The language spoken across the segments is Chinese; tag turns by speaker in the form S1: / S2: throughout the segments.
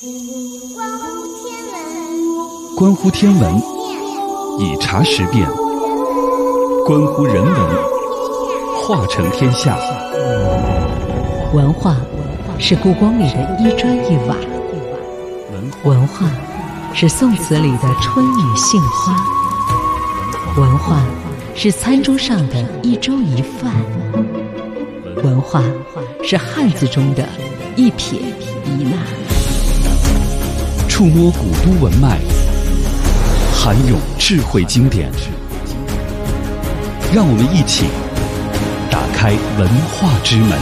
S1: 关乎天文，以察时变；关乎人文，化成天下。
S2: 文化是故宫里的一砖一瓦，文化是宋词里的春雨杏花，文化是餐桌上的一粥一饭，文化是汉字中的一撇一捺。
S1: 触摸古都文脉，涵涌智慧经典，让我们一起打开文化之门。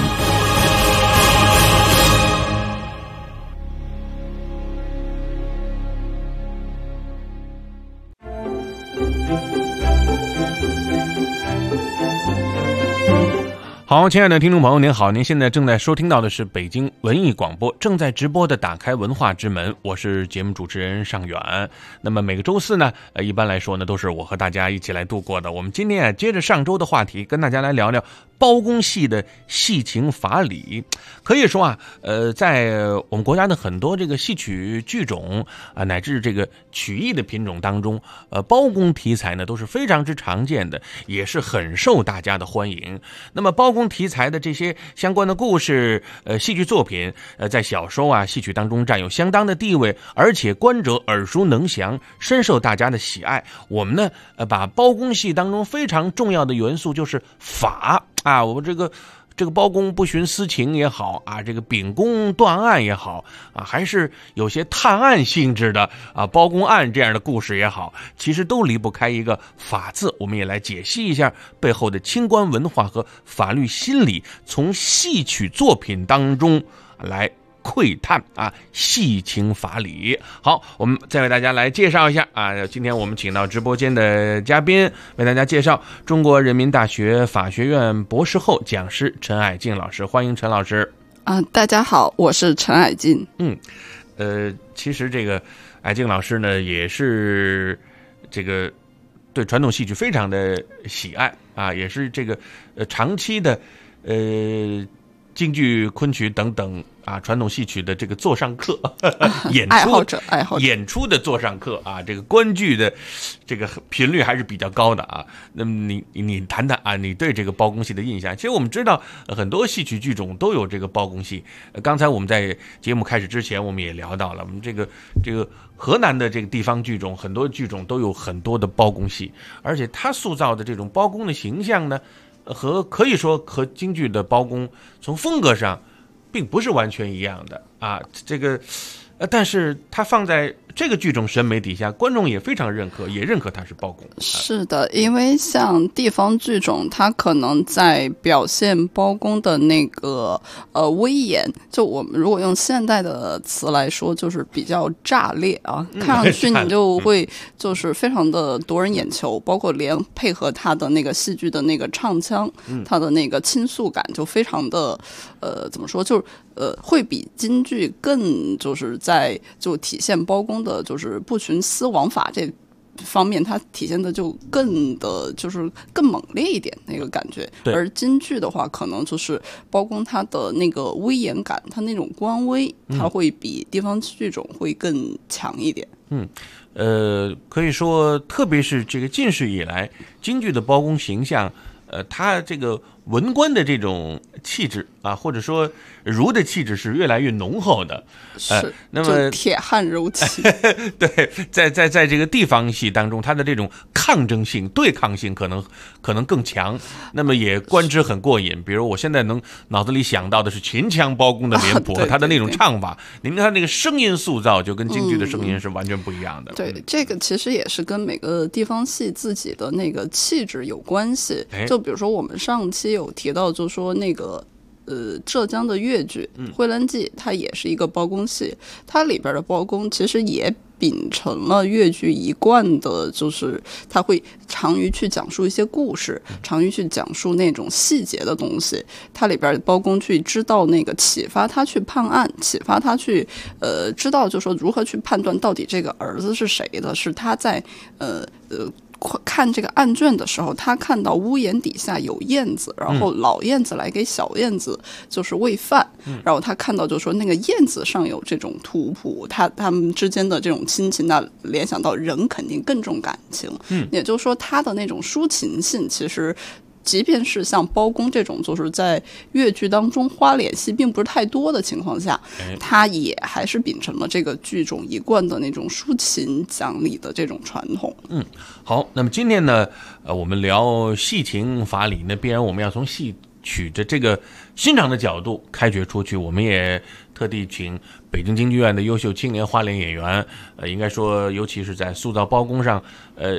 S3: 好，亲爱的听众朋友您好，您现在正在收听到的是北京文艺广播正在直播的打开文化之门，我是节目主持人尚远。那么每个周四呢，一般来说呢都是我和大家一起来度过的。我们今天接着上周的话题，跟大家来聊聊包公戏的戏情法理。可以说在我们国家的很多这个戏曲剧种乃至这个曲艺的品种当中，包公题材呢都是非常之常见的，也是很受大家的欢迎。那么包公题材的这些相关的故事戏剧作品在小说戏曲当中占有相当的地位，而且观者耳熟能详，深受大家的喜爱。我们呢把包公戏当中非常重要的元素就是法我们这个包公不徇私情也好这个秉公断案也好还是有些探案性质的包公案这样的故事也好，其实都离不开一个法字。我们也来解析一下背后的清官文化和法律心理，从戏曲作品当中来窥探戏情法理。好，我们再为大家来介绍一下今天我们请到直播间的嘉宾，为大家介绍中国人民大学法学院博士后讲师陈霭静老师。欢迎陈老师。
S4: 大家好，我是陈霭静。
S3: 其实这个霭静老师呢，也是这个对传统戏曲非常的喜爱也是这个长期的京剧、昆曲等等传统戏曲的这个座上客，
S4: 爱好者
S3: 演出的座上客这个观剧的这个频率还是比较高的那么你谈谈你对这个包公戏的印象？其实我们知道很多戏曲剧种都有这个包公戏。刚才我们在节目开始之前，我们也聊到了，我们这个河南的这个地方剧种，很多剧种都有很多的包公戏，而且他塑造的这种包公的形象呢，可以说和京剧的包公从风格上并不是完全一样的但是他放在这个剧种审美底下，观众也非常认可，也认可他是包公。
S4: 是的，因为像地方剧种，它可能在表现包公的那个威严，就我们如果用现代的词来说，就是比较炸裂看上去你就会就是非常的夺人眼球，包括连配合他的那个戏剧的那个唱腔，他的那个倾诉感就非常的怎么说，就是会比京剧更就是就体现包公的就是不徇私枉法这方面，它体现的就就是更猛烈一点那个感觉。而京剧的话，可能就是包公他的那个威严感，他那种官威，他会比地方剧种会更强一点。
S3: 可以说，特别是这个近世以来，京剧的包公形象，他这个文官的这种气质或者说儒的气质是越来越浓厚的。那么
S4: 铁汉柔气
S3: 对，在这个地方戏当中，他的这种抗争性、对抗性可能更强，那么也观之很过瘾。比如我现在脑子里想到的是秦腔包公的脸谱和他的那种唱法，您看那个声音塑造就跟京剧的声音是完全不一样的。
S4: 对，这个其实也是跟每个地方戏自己的那个气质有关系。就比如说我们上期有提到，就说那个浙江的越剧《灰鸾记》，它也是一个包公戏，它里边的包公其实也秉承了越剧一贯的，就是他会常于去讲述一些故事，常于去讲述那种细节的东西。它里边包公去知道那个启发他去判案，启发他去知道就说如何去判断到底这个儿子是谁的，是他在看这个案卷的时候，他看到屋檐底下有燕子，然后老燕子来给小燕子就是喂饭，然后他看到就说那个燕子上有这种图谱，他们之间的这种亲情，那联想到人肯定更重感情，也就是说他的那种抒情性其实。即便是像包公这种就是在越剧当中花脸戏并不是太多的情况下，他也还是秉承了这个剧种一贯的那种抒情讲理的这种传统。
S3: 好，那么今天呢，我们聊戏情法理呢，必然我们要从戏曲的这个欣赏的角度开掘出去。我们也特地请北京京剧院的优秀青年花脸演员，应该说，尤其是在塑造包公上，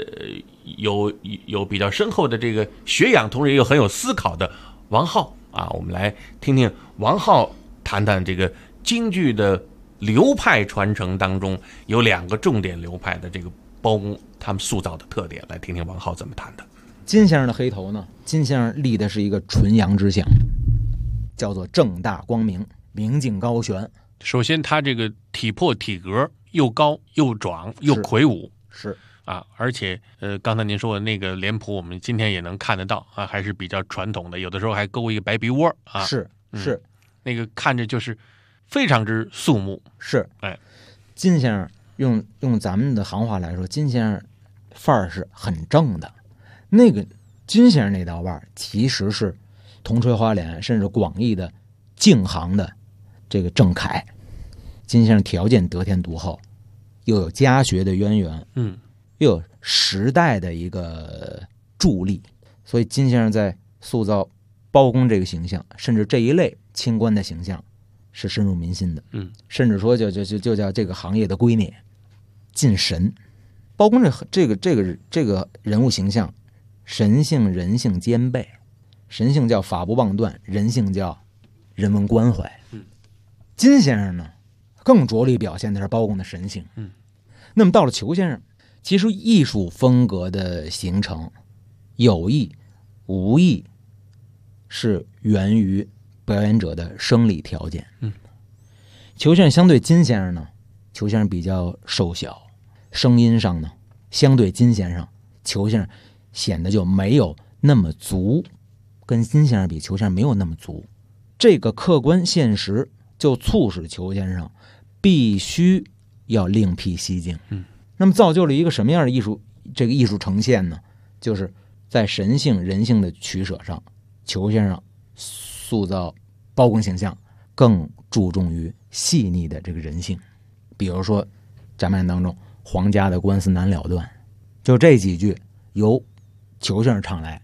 S3: 有比较深厚的这个学养，同时也有很有思考的王浩啊，我们来听听王浩谈谈这个京剧的流派传承当中有2个重点流派的这个包公他们塑造的特点，来听听王浩怎么谈的。
S5: 金先生的黑头呢，金先生立的是一个纯阳之相，叫做正大光明，明镜高悬。
S3: 首先他这个体魄体格又高又壮又魁梧，
S5: 是
S3: 啊，而且刚才您说的那个脸谱，我们今天也能看得到啊，还是比较传统的，有的时候还勾一个白鼻窝啊，
S5: 是，
S3: 那个看着就是非常之肃穆。
S5: 是，金先生用咱们的行话来说，金先生范儿是很正的。那个金先生那道腕儿，其实是铜锤花脸，甚至广义的净行的这个郑恺。金先生条件得天独厚，又有家学的渊源，又有时代的一个助力，所以金先生在塑造包公这个形象，甚至这一类清官的形象，是深入民心的。甚至说就叫这个行业的圭臬，近神。包公这个人物形象，神性人性兼备，神性叫法不妄断，人性叫人文关怀。金先生呢，更着力表现的是包公的神性。那么到了裘先生，其实艺术风格的形成，有意无意是源于表演者的生理条件。裘先生相对金先生呢，裘先生比较瘦小，声音上呢，相对金先生，裘先生显得就没有那么足，跟金先生比，裘先生没有那么足。这个客观现实就促使裘先生必须要另辟蹊径。那么造就了一个什么样的艺术呈现呢？就是在神性人性的取舍上，裘先生塑造包公形象更注重于细腻的这个人性。比如说展览当中皇家的官司难了断，就这几句由裘先生唱来，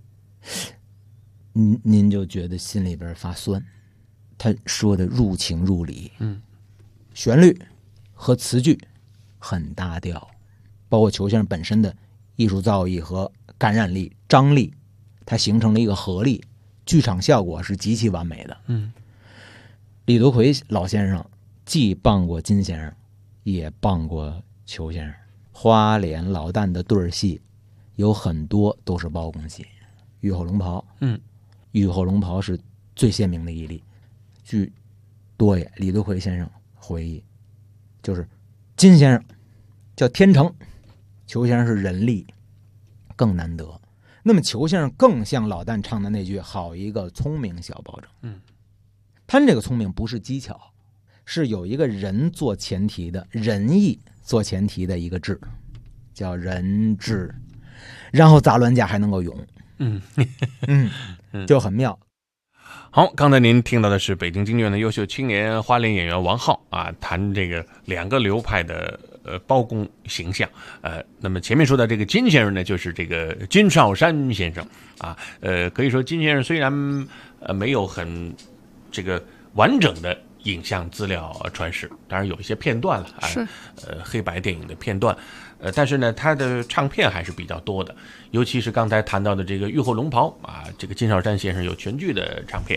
S5: 您就觉得心里边发酸。他说的入情入理，旋律和词句很搭调，包括裘先生本身的艺术造诣和感染力、张力，它形成了一个合力，剧场效果是极其完美的。李德奎老先生既棒过金先生，也棒过裘先生。花脸老旦的对戏有很多都是包公戏，玉后龙袍，玉后龙袍是最鲜明的一例。据多爷李德奎先生回忆，就是金先生叫天成，裘先生是人力，更难得。那么裘先生更像老旦唱的那句好一个聪明小保证。他这个聪明不是技巧，是有一个人做前提的，仁义做前提的一个智，叫人智，然后杂乱家还能够勇。就很妙。
S3: 好，刚才您听到的是北京京剧院的优秀青年花脸演员王浩啊，谈这个2个流派的包公形象。那么前面说的这个金先生呢，就是这个金少山先生啊。可以说金先生虽然没有很这个完整的影像资料传世，当然有一些片段了啊，黑白电影的片段。但是呢，他的唱片还是比较多的，尤其是刚才谈到的这个玉后龙袍啊，这个金少山先生有全剧的唱片，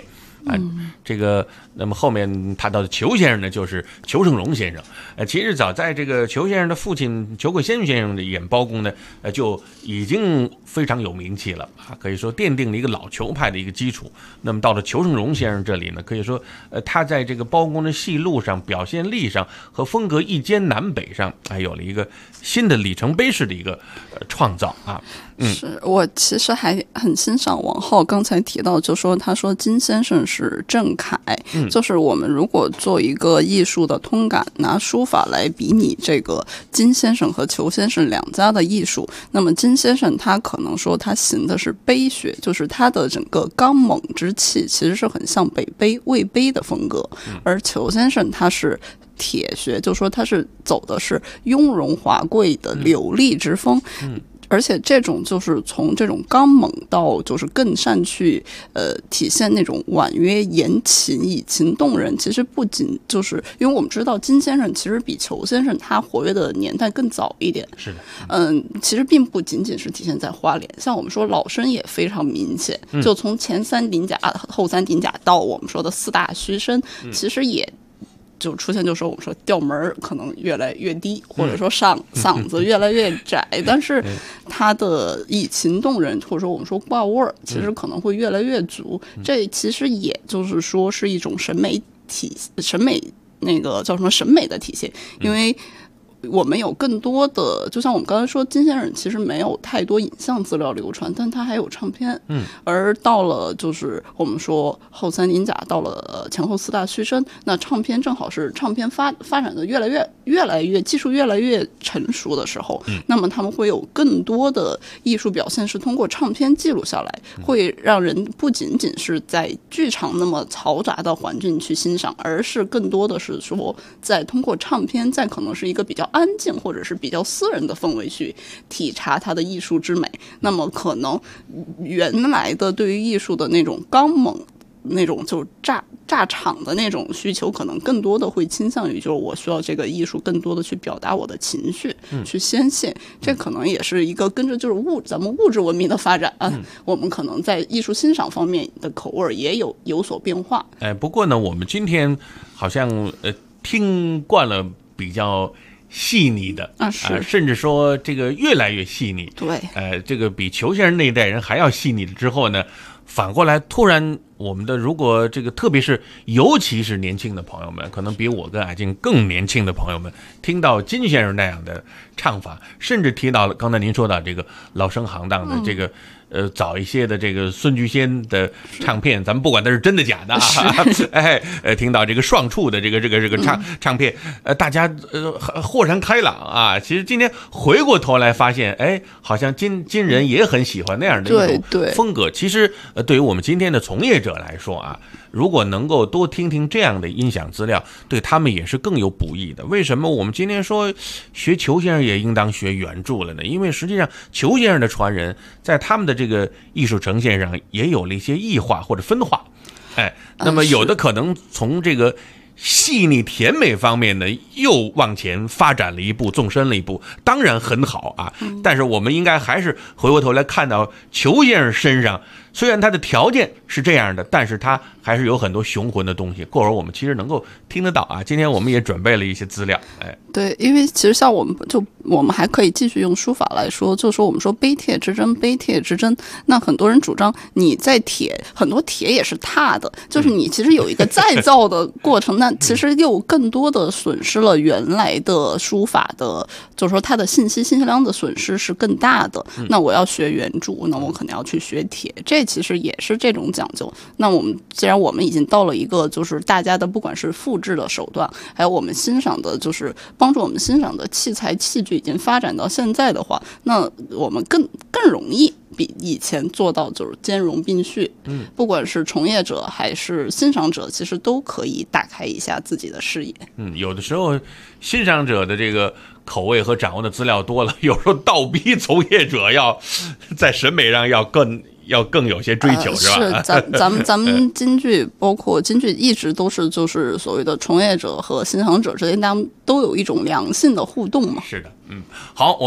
S3: 这个那么后面谈到的裘先生呢，就是裘盛戎先生。其实早在这个裘先生的父亲裘桂先先生的演包公呢，就已经非常有名气了啊，可以说奠定了一个老裘派的一个基础。那么到了裘盛戎先生这里呢，可以说他在这个包公的戏路上、表现力上和风格一兼南北上，有了一个新的里程碑式的一个创造啊。
S4: 是我其实还很欣赏王浩刚才提到，就说他说金先生是郑恺，就是我们如果做一个艺术的通感，拿书法来比拟这个金先生和裘先生两家的艺术，那么金先生他可能说他行的是碑学，就是他的整个刚猛之气其实是很像北碑魏碑的风格，而裘先生他是铁学，就说他是走的是雍容华贵的流利之风。而且这种就是从这种刚猛到就是更善去体现那种婉约言情以情动人，其实不仅就是因为我们知道金先生其实比裘先生他活跃的年代更早一点，
S3: 是的，
S4: 其实并不仅仅是体现在花脸，像我们说老生也非常明显，就从前三顶甲后三顶甲到我们说的四大虚声，其实也就出现，就是我们说调门可能越来越低，或者说嗓子越来越窄，但是它的以情动人，或者说我们说挂味儿，其实可能会越来越足。这其实也就是说是一种审美那个叫什么审美的体现，因为我们有更多的，就像我们刚才说，金先生其实没有太多影像资料流传，但他还有唱片。而到了就是我们说后三顶甲，到了前后四大虚声，那唱片正好是唱片发展的越来越技术越来越成熟的时候，那么他们会有更多的艺术表现是通过唱片记录下来，会让人不仅仅是在剧场那么嘈杂的环境去欣赏，而是更多的是说在通过唱片，在可能是一个比较安静或者是比较私人的氛围去体察它的艺术之美。那么可能原来的对于艺术的那种刚猛那种就炸场的那种需求，可能更多的会倾向于就是我需要这个艺术更多的去表达我的情绪，去宣泄。这可能也是一个跟着就是咱们物质文明的发展，我们可能在艺术欣赏方面的口味也有所变化。
S3: 不过呢，我们今天好像听惯了比较细腻的甚至说这个越来越细腻。
S4: 对，
S3: 这个比裘先生那一代人还要细腻了之后呢，反过来突然我们的如果这个特别是尤其是年轻的朋友们，可能比我跟艾静更年轻的朋友们，听到金先生那样的唱法，甚至提到了刚才您说到这个老生行当的这个早一些的这个孙菊仙的唱片，咱们不管它是真的假的听到这个双触的这个唱片，大家豁然开朗啊。其实今天回过头来发现，好像金人也很喜欢那样的一种风格。其实对于我们今天的从业者来说啊，如果能够多听听这样的音响资料，对他们也是更有补益的。为什么我们今天说学裘先生也应当学原著了呢？因为实际上裘先生的传人在他们的这个艺术呈现上也有了一些异化或者分化。那么有的可能从这个细腻甜美方面呢又往前发展了一步，纵深了一步，当然很好啊。但是我们应该还是回过头来看到裘先生身上，虽然他的条件是这样的，但是他还是有很多雄浑的东西，过会儿我们其实能够听得到啊。今天我们也准备了一些资料。
S4: 对，因为其实像我们还可以继续用书法来说，就是说我们说碑帖之争，那很多人主张你在很多帖也是拓的，就是你其实有一个再造的过程，那其实又更多的损失了原来的书法的，就是说它的信息量的损失是更大的。那我要学原著，那我可能要去学帖，这其实也是这种讲究。那既然我们已经到了一个就是大家的不管是复制的手段，还有我们欣赏的就是帮助我们欣赏的器材器具已经发展到现在的话，那我们更容易比以前做到就是兼容并蓄。不管是从业者还是欣赏者，其实都可以打开一下自己的视野。
S3: 有的时候欣赏者的这个口味和掌握的资料多了，有时候倒逼从业者要在审美上要更有些追求，是吧？
S4: 是咱们京剧，包括京剧一直都是就是所谓的从业者和欣赏者之间，他们都有一种良性的互动嘛。
S3: 是的，好，我们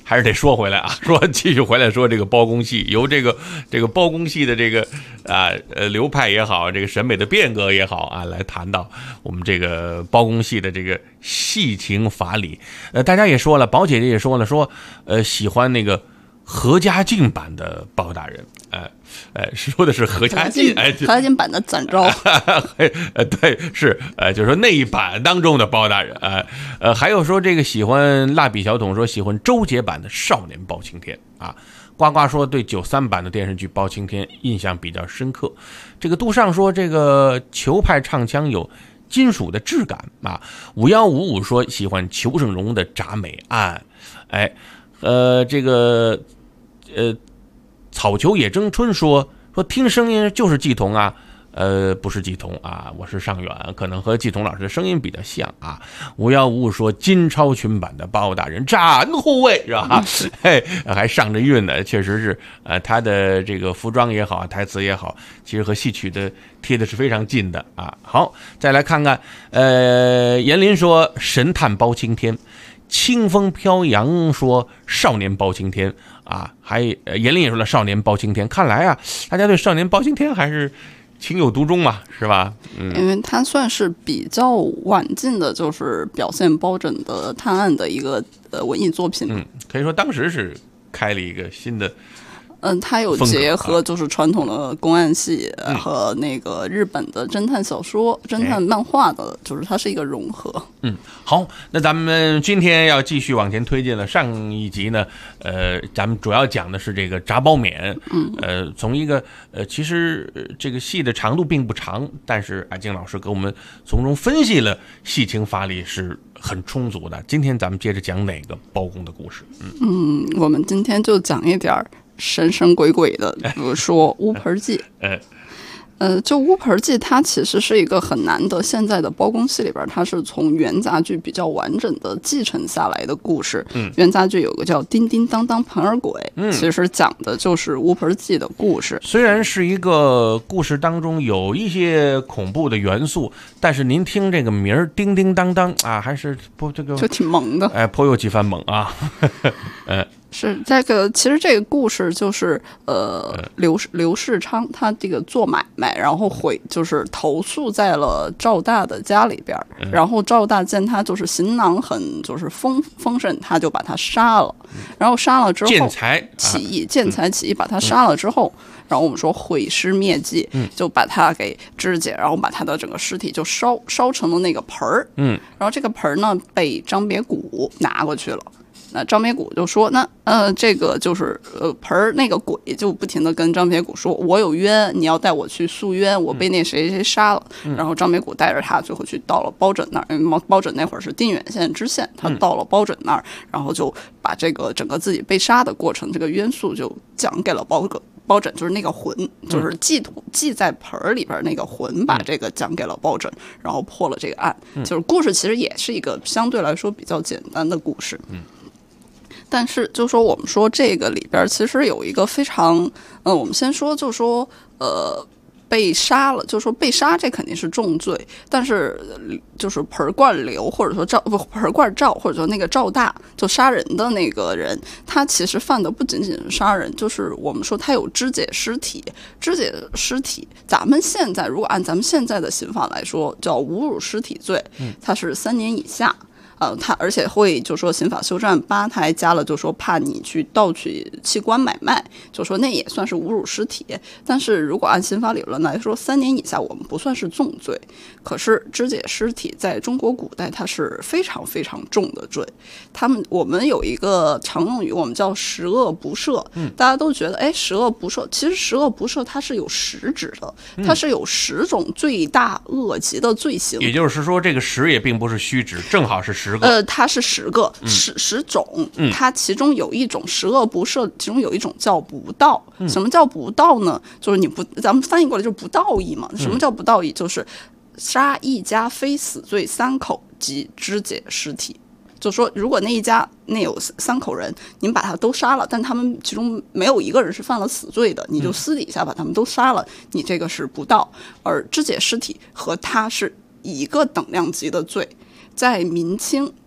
S3: 还是得说回来啊，继续回来说这个包公戏，由这个包公戏的这个流派也好，这个审美的变革也好啊，来谈到我们这个包公戏的这个戏情法理。大家也说了，宝姐姐也说了，说喜欢那个何家劲版的包大人，说的是何家劲，
S4: 何家劲版的展昭，
S3: 对，是，就是说那一版当中的包大人，还有说这个喜欢蜡笔小童，说喜欢周杰版的少年包青天啊。呱呱说对93版的电视剧包青天印象比较深刻。这个杜尚说这个球派唱腔有金属的质感啊。5155说喜欢裘盛戎的铡美案，这个草球野争春说听声音就是季童啊，不是季童啊，我是尚远，可能和季童老师的声音比较像啊。5155说金超群版的包大人展护卫是吧？还上着韵呢，确实是他的这个服装也好，台词也好，其实和戏曲的贴的是非常近的啊。好，再来看看，严林说神探包青天。清风飘扬说少年包青天啊，还严林也说了少年包青天。看来啊，大家对少年包青天还是情有独钟嘛，是吧？
S4: 因为它算是比较晚近的，就是表现包拯的探案的一个文艺作品。
S3: 可以说当时是开了一个新的。
S4: 它有结合就是传统的公案戏和那个日本的侦探小说、侦探漫画的，就是它是一个融合。
S3: 好，那咱们今天要继续往前推进了。上一集呢，咱们主要讲的是这个炸包面。从一个其实这个戏的长度并不长，但是艾静老师给我们从中分析了戏情法理是很充足的。今天咱们接着讲哪个包公的故事？
S4: 我们今天就讲一点神神鬼鬼的，比如说乌盆记。就乌盆记它其实是一个很难得，现在的包公戏里边它是从元杂剧比较完整的继承下来的故事。元杂剧有个叫叮叮当当盆儿鬼，其实讲的就是乌盆记的故事。
S3: 虽然是一个故事当中有一些恐怖的元素，但是您听这个名儿叮叮当当啊，还是不这个
S4: 就挺萌的，
S3: 颇有几番萌啊。
S4: 是这个，其实这个故事就是刘世昌他这个做买卖，然后就是投宿在了赵大的家里边，然后赵大见他就是行囊很就是丰盛，他就把他杀了，然后杀了之后
S3: 见财
S4: 起义把他杀了之后。然后我们说毁尸灭迹，就把他给肢解，然后把他的整个尸体就烧成了那个盆儿，然后这个盆儿呢被张别谷拿过去了。那张别谷就说，那这个就是盆儿那个鬼就不停的跟张别谷说，我有冤，你要带我去诉冤，我被那谁谁杀了。然后张别谷带着他最后去到了包拯那儿，因为包拯那会儿是定远县知县，他到了包拯那儿，然后就把这个整个自己被杀的过程，这个冤诉就讲给了包拯，就是那个魂，就是祭在盆儿里边那个魂，把这个讲给了包拯，然后破了这个案。就是故事其实也是一个相对来说比较简单的故事。但是就说我们说这个里边其实有一个非常我们先说就说被杀了，就说被杀这肯定是重罪，但是就是盆罐刘或者说盆罐赵或者说那个赵大就杀人的那个人，他其实犯的不仅仅是杀人，就是我们说他有肢解尸体，咱们现在如果按咱们现在的刑法来说叫侮辱尸体罪，他是3年以下。他而且会就说刑法修正案8，他还加了就说怕你去盗取器官买卖，就说那也算是侮辱尸体。但是如果按刑法理论来说，3年以下我们不算是重罪，可是肢解尸体在中国古代它是非常非常重的罪。我们有一个常用语，我们叫十恶不赦。大家都觉得十恶不赦，其实十恶不赦它是有10指的，它是有10种罪大恶极的罪行。
S3: 也就是说，这个10也并不是虚指，正好是10个。
S4: 它是10个，10种。它其中有一种十恶不赦，其中有一种叫不道。什么叫不道呢？就是咱们翻译过来就是不道义嘛。什么叫不道义？就是杀一家非死罪3口及肢解尸体。就说如果那一家那有3口人，您把他都杀了，但他们其中没有一个人是犯了死罪的，你就私底下把他们都杀了，你这个是不道。而肢解尸体和他是一个等量级的罪。在明清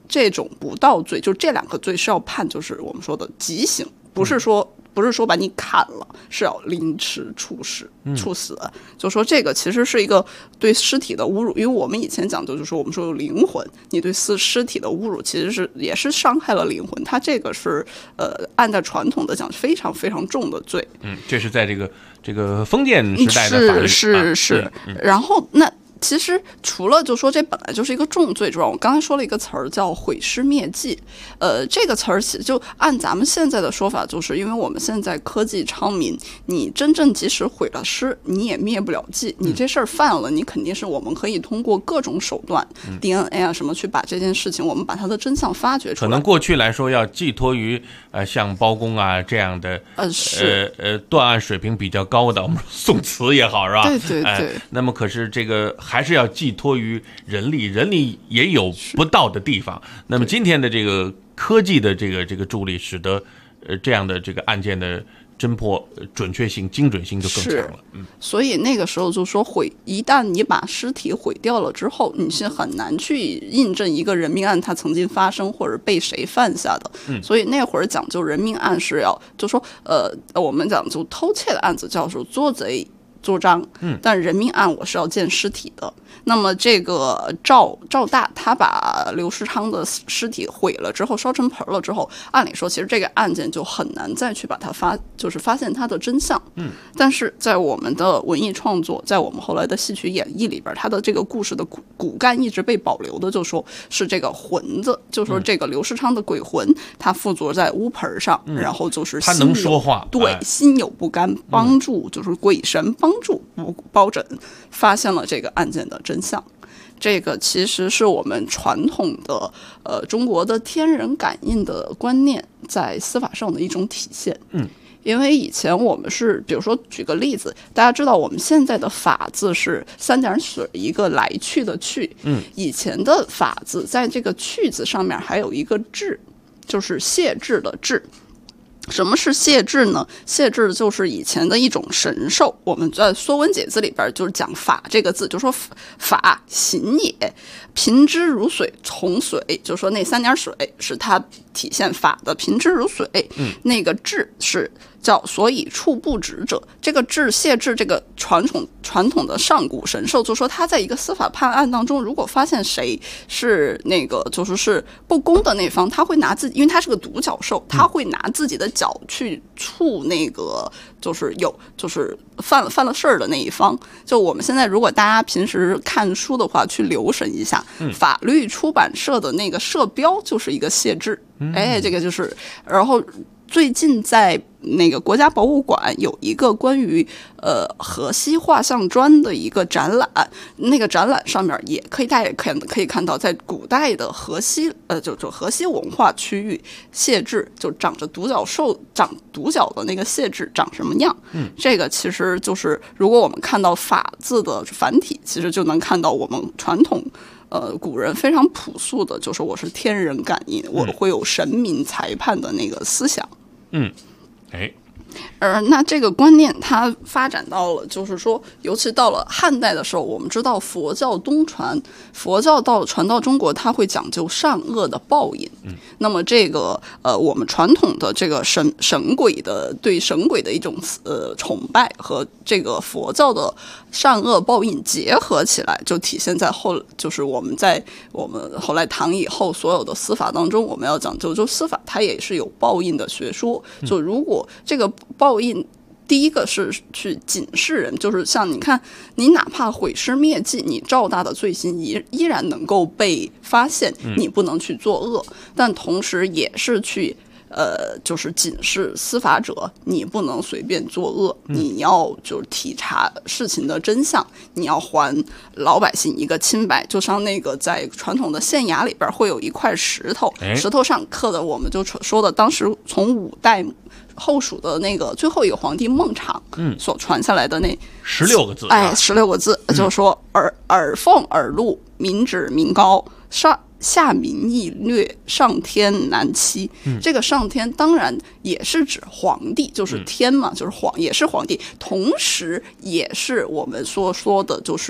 S4: 这种不道罪，就这2个罪是要判，就是我们说的极刑，不是说把你砍了，是要凌迟处死。就说这个其实是一个对尸体的侮辱，因为我们以前讲究就是我们说有灵魂，你对尸体的侮辱其实也是伤害了灵魂，它这个是按照传统的讲非常非常重的罪。
S3: 这是在这个封建时代的法律
S4: 是。然后那其实除了就说这本来就是一个重罪之外，我刚才说了一个词儿叫毁尸灭迹。这个词儿就按咱们现在的说法，就是因为我们现在科技昌明，你真正即使毁了尸，你也灭不了迹。你这事儿犯了，你肯定是我们可以通过各种手段，DNA 啊什么去把这件事情，我们把它的真相发掘出来。
S3: 可能过去来说要寄托于像包公啊这样的断案水平比较高的，我们说宋慈也好，是吧？
S4: 对。
S3: 那么可是这个还是要寄托于人力也有不到的地方。那么今天的这个科技的这个助力，使得这样的这个案件的侦破准确性、精准性就更强了。
S4: 所以那个时候就说一旦你把尸体毁掉了之后，你是很难去印证一个人命案它曾经发生或者被谁犯下的。所以那会儿讲究人命案是要就说我们讲究偷窃的案子叫做捉贼捉赃，但人命案我是要见尸体的。那么这个赵大他把刘世昌的尸体毁了之后，烧成盆了之后，按理说其实这个案件就很难再去把它发现它的真相。但是在我们的文艺创作，在我们后来的戏曲演绎里边，它的这个故事的骨干一直被保留的，就说是这个魂子，就说这个刘世昌的鬼魂，他附着在乌盆上，然后就是
S3: 他能说话，
S4: 对，心有不甘，帮助就是鬼神帮助包拯发现了这个案件的真相。这个其实是我们传统的中国的天人感应的观念在司法上的一种体现。因为以前我们是比如说举个例子，大家知道我们现在的法字是3点水一个来去的去，以前的法字在这个去字上面还有一个制，就是谢制的制。什么是谢制呢？谢制就是以前的一种神兽，我们在《说文解字》里边就是讲法这个字，就说法行也，平之如水，从水，就说那3点水是它体现法的平之如水。那个制是叫所以处不止者，这个制谢制这个传统的上古神兽，就说他在一个司法判案当中，如果发现谁是那个是不公的那方，他会拿因为他是个独角兽，他会拿自己的脚去触那个就是犯了事儿的那一方。就我们现在如果大家平时看书的话，去留神一下，法律出版社的那个社标就是一个谢制。这个就是，然后最近在那个国家博物馆有一个关于河西画像砖的一个展览，那个展览上面大家也可以看到，在古代的河西就河西文化区域，谢制就长着独角兽长独角的那个谢制长什么样。这个其实就是如果我们看到法字的繁体，其实就能看到我们传统古人非常朴素的，就是我是天人感应，我会有神明裁判的那个思想。那这个观念它发展到了，就是说，尤其到了汉代的时候，我们知道佛教东传，佛教传到中国，它会讲究善恶的报应。那么这个我们传统的这个神鬼的对神鬼的一种崇拜和这个佛教的善恶报应结合起来，就体现在就是我们后来唐以后所有的司法当中，我们要讲究，就司法它也是有报应的学说。就如果这个报应，第一个是去警示人，就是像你看，你哪怕毁尸灭迹，你赵大的罪行依然能够被发现，你不能去作恶，但同时也是去就是警示司法者，你不能随便作恶，你要就是体察事情的真相，你要还老百姓一个清白。就像那个在传统的县衙里边会有一块石头，石头上刻的我们就说的当时从5代后蜀的那个最后一个皇帝孟昶所传下来的那
S3: 16个字
S4: ，16个字，就是说耳奉耳禄，民脂民膏，下民易略，上天难欺。这个上天当然也是指皇帝，就是天嘛，就是也是皇帝，同时也是我们说的就是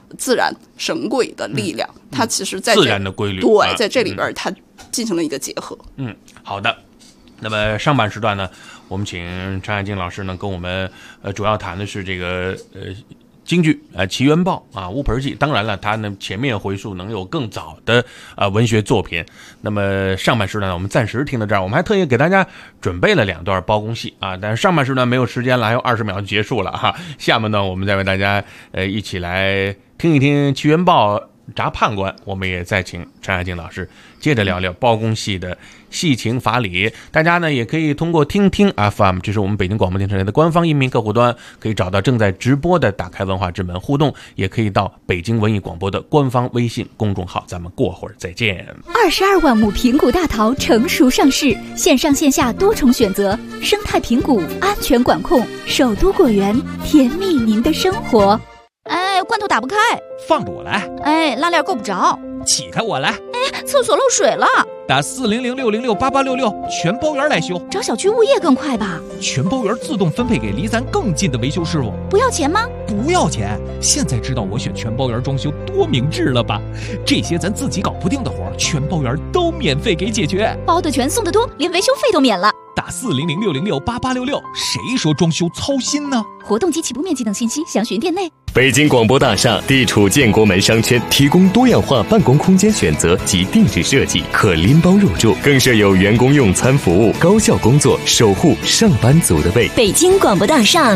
S4: 自然神鬼的力量，它其实在
S3: 自然的规律，
S4: 对，在这里边它进行了一个结合。
S3: 好的。那么上半时段呢，我们请陈爱静老师呢跟我们主要谈的是这个京剧奇缘报啊，乌盆记。当然了，它呢前面回溯能有更早的文学作品。那么上半时段呢，我们暂时听到这儿。我们还特意给大家准备了2段包公戏啊，但是上半时段没有时间了，还有20秒就结束了哈。下面呢，我们再为大家一起来听一听奇缘报查判官，我们也再请陈爱静老师接着聊聊包公戏的戏情法理。大家呢也可以通过听听 FM， 这是我们北京广播电视台的官方音频客户端，可以找到正在直播的打开文化之门互动，也可以到北京文艺广播的官方微信公众号。咱们过会儿再见。
S6: 22万亩平谷大桃成熟上市，线上线下多重选择，生态平谷，安全管控，首都果园，甜蜜您的生活。
S7: 哎，罐头打不开，
S8: 放着我来。
S7: 哎，拉链够不着，
S8: 起开我来。
S7: 哎，厕所漏水了，
S8: 打400-606-8866，全包圆来修。
S7: 找小区物业更快吧？
S8: 全包圆自动分配给离咱更近的维修师傅。
S7: 不要钱吗？
S8: 不要钱。现在知道我选全包圆装修多明智了吧？这些咱自己搞不定的活，全包圆都免费给解决。
S7: 包的全，送的多，连维修费都免了。
S8: 打400-606-8866，谁说装修操心呢？
S7: 活动及起步面积等信息详询店内。
S9: 北京广播大厦地处建国门商圈，提供多样化办公空间选择及定制设计，可拎包入住，更设有员工用餐服务，高效工作，守护上班族的胃。
S10: 北京广播大厦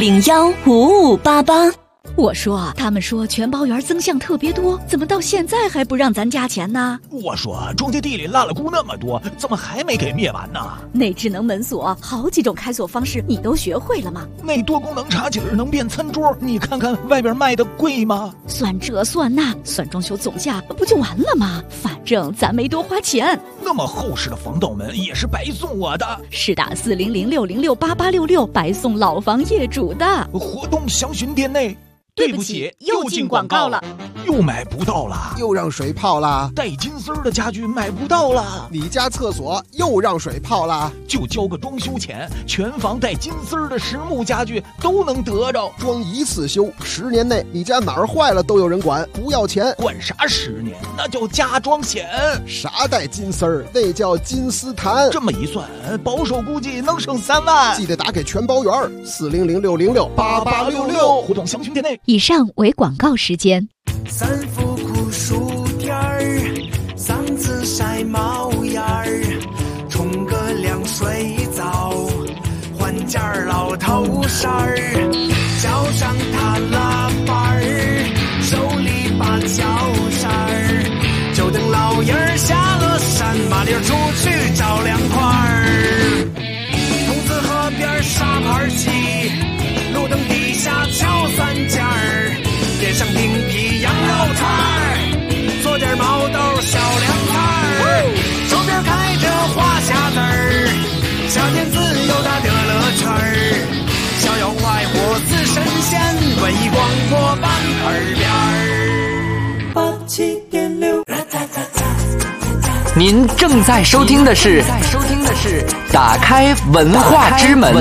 S10: 85015588。
S6: 我说，他们说全包园增项特别多，怎么到现在还不让咱加钱呢？
S8: 我说，中介地里落了姑那么多，怎么还没给灭完呢？
S6: 那智能门锁好几种开锁方式，你都学会了吗？
S8: 那多功能茶几能变餐桌，你看看外边卖的贵吗？
S6: 算这算那，算装修总价不就完了吗？反正咱没多花钱。
S8: 那么厚实的防盗门也是白送我的。
S6: 是打400-606-8866白送老房业主的。
S8: 活动详询店内。
S7: 对不起，又进广告了，
S8: 又买不到了，
S11: 又让水泡了，
S8: 带金丝的家具买不到了，
S11: 你家厕所又让水泡了，
S8: 就交个装修钱，全房带金丝的实木家具都能得着，
S11: 装一次修，10年内你家哪儿坏了都有人管，不要钱。
S8: 管啥10年？那叫加装险。
S11: 啥带金丝儿？那叫金丝檀。
S8: 这么一算，保守估计能省3万。
S11: 记得打给全包圆，400-606-8866，
S8: 活动详询店内。
S6: 以上为广告时间。
S12: 3伏酷暑天儿，3次晒冒烟儿，冲个凉水澡，换件老头衫儿，脚上踏拉板儿，手里把脚扇儿，就等老爷儿下了山，麻溜出去找凉快儿。筒子河边沙盘棋，路灯底下敲3件儿，点上冰皮羊肉串儿，做点毛豆小凉菜儿，手边开着花匣子儿，小天子有大的乐趣儿，逍遥快活似神仙，文艺广播伴耳边儿。87.6，
S13: 您正在收听的是打开文化之门。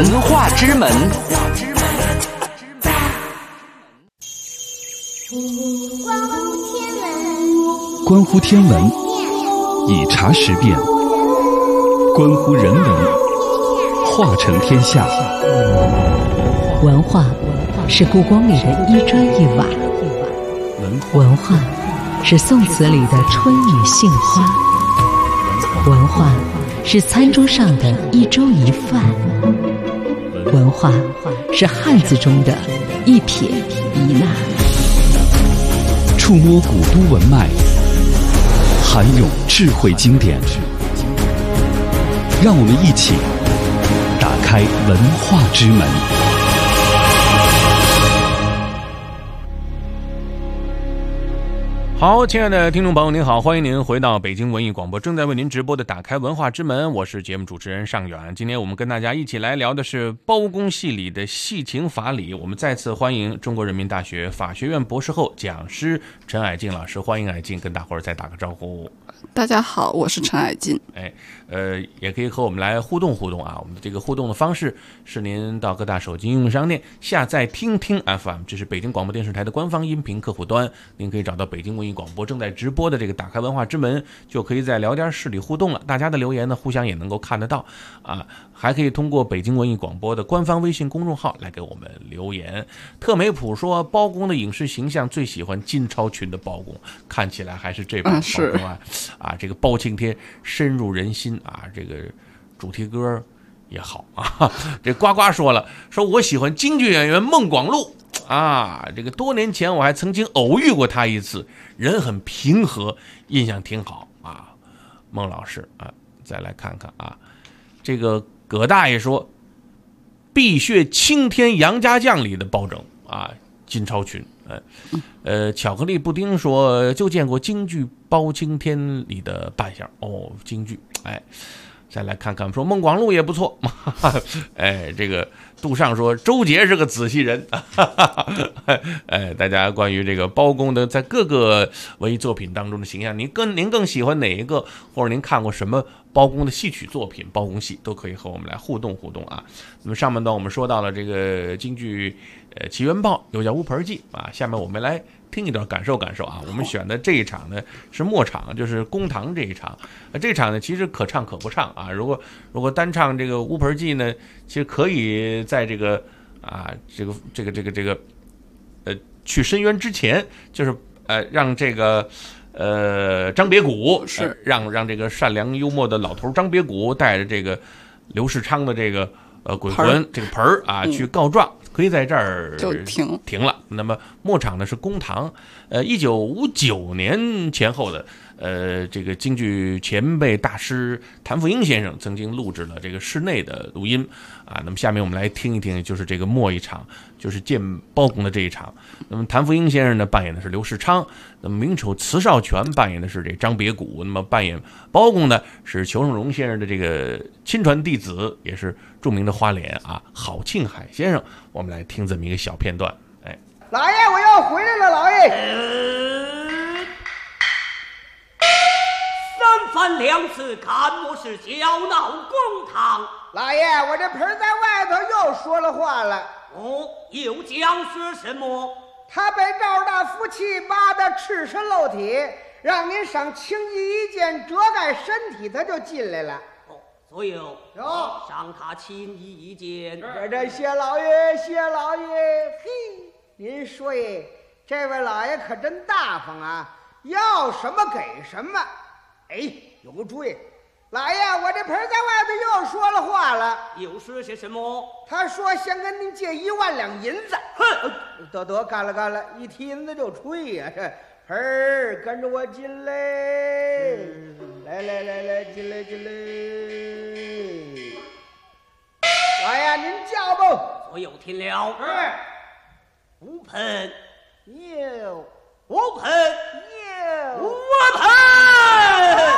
S1: 关乎天文，以察时变；关乎人文，化成天下。
S2: 文化是故宫里的一砖一瓦，文化是宋词里的春雨杏花，文化是餐桌上的一粥一饭，文化是汉字中的一撇一捺。
S1: 触摸古都文脉，涵咏智慧经典，让我们一起打开文化之门。
S3: 好，亲爱的听众朋友您好，欢迎您回到北京文艺广播正在为您直播的打开文化之门，我是节目主持人尚远。今天我们跟大家一起来聊的是包公戏里的戏情法理。我们再次欢迎中国人民大学法学院博士后讲师陈矮静老师，欢迎矮静，跟大伙儿再打个招呼。
S4: 大家好，我是陈矮静。
S3: 也可以和我们来互动互动啊。我们的这个互动的方式是您到各大手机应用商店下载听听 FM， 这是北京广播电视台的官方音频客户端，您可以找到北京文艺广播正在直播的这个打开文化之门，就可以在聊天室里互动了。大家的留言呢，互相也能够看得到啊。还可以通过北京文艺广播的官方微信公众号来给我们留言。特美普说，包公的影视形象最喜欢金超群的包公，看起来还是这版包公啊，这个包青天深入人心啊，这个主题歌也好啊。这呱呱说了，说我喜欢京剧演员孟广禄啊，这个多年前我还曾经偶遇过他一次，人很平和，印象挺好啊。孟老师啊，再来看看啊，这个葛大爷说，碧血青天杨家将里的包拯啊，金超群。巧克力布丁说，就见过京剧包青天里的扮相哦，京剧。再来看看，说孟广禄也不错。这个杜尚说，周杰是个仔细人。大家关于这个包公的在各个文艺作品当中的形象，您更喜欢哪一个，或者您看过什么包公的戏曲作品、包公戏，都可以和我们来互动互动啊。那么上半段我们说到了这个京剧奇缘报，又叫乌盆记啊。下面我们来听一段感受感受啊。我们选的这一场呢是末场，就是公堂这一场。这场呢其实可唱可不唱啊。如果单唱这个乌盆记呢，其实可以在这个去申冤之前，就是让这个张别谷是让这个善良幽默的老头张别谷带着这个刘世昌的这个鬼魂这个盆儿啊去告状。可以在这儿就停了。那么末场呢是公堂，1959年前后的这个京剧前辈大师谭富英先生曾经录制了这个室内的录音啊。那么下面我们来听一听，就是这个末一场，就是见包公的这一场。那么谭富英先生呢扮演的是刘世昌，那么名丑慈少全扮演的是这张别谷，那么扮演包公呢是裘盛戎先生的这个亲传弟子，也是著名的花脸啊郝庆海先生。我们来听这么一个小片段。
S10: 老爷，我要回来了，老爷。
S14: 三番两次看我是搅闹公堂。
S10: 老爷，我这盆在外头又说了话了。
S14: 哦，又讲说什么？
S10: 他被赵大夫妻骂得赤身露体，让您上青衣一件遮盖身体，他就进来了。
S14: 所有上他青衣一件。
S10: 这谢老爷，谢老爷。嘿，您说耶，这位老爷可真大方啊，要什么给什么。有个主意，老爷，我这盆在外头又说了话了。
S14: 又说些什么？
S10: 他说先跟您借1万两银子。
S14: 哼，
S10: 得，干了，一提银子就吹呀。这盆儿跟着我进来，来，进来。老爷，您叫吧。
S14: 我又听了。乌盆，
S10: 有
S14: 乌盆，
S10: 有
S14: 乌盆。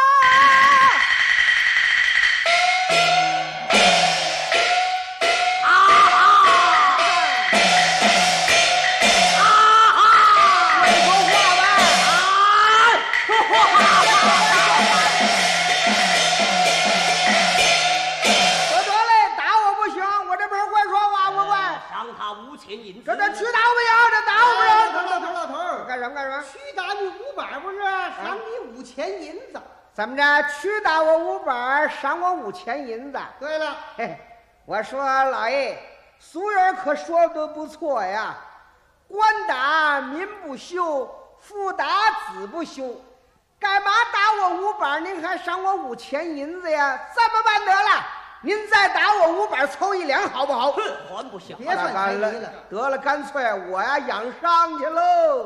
S10: 这屈打我不要，这打我不要。头老头，干什么？屈打你500不是，赏你5000银子。怎么着？屈打我500，赏我5000银子。对了，我说老爷，俗人可说的不错呀。官打民不休，父打子不休。干嘛打我500？您还赏我5000银子呀？这么办得了。您再打我500，凑1两好不好？
S14: 还不行，
S10: 别算太低了。得了，干脆我呀养伤去喽。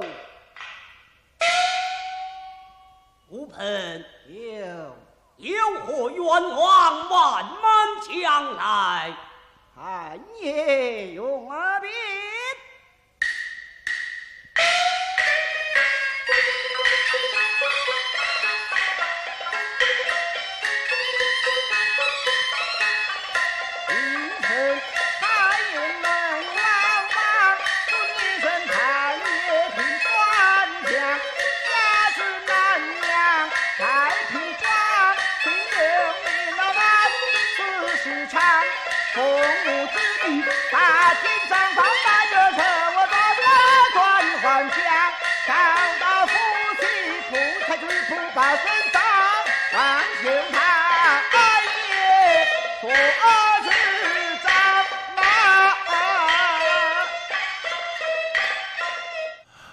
S14: 乌盆有何冤枉？万满将来，
S10: 也用啊别。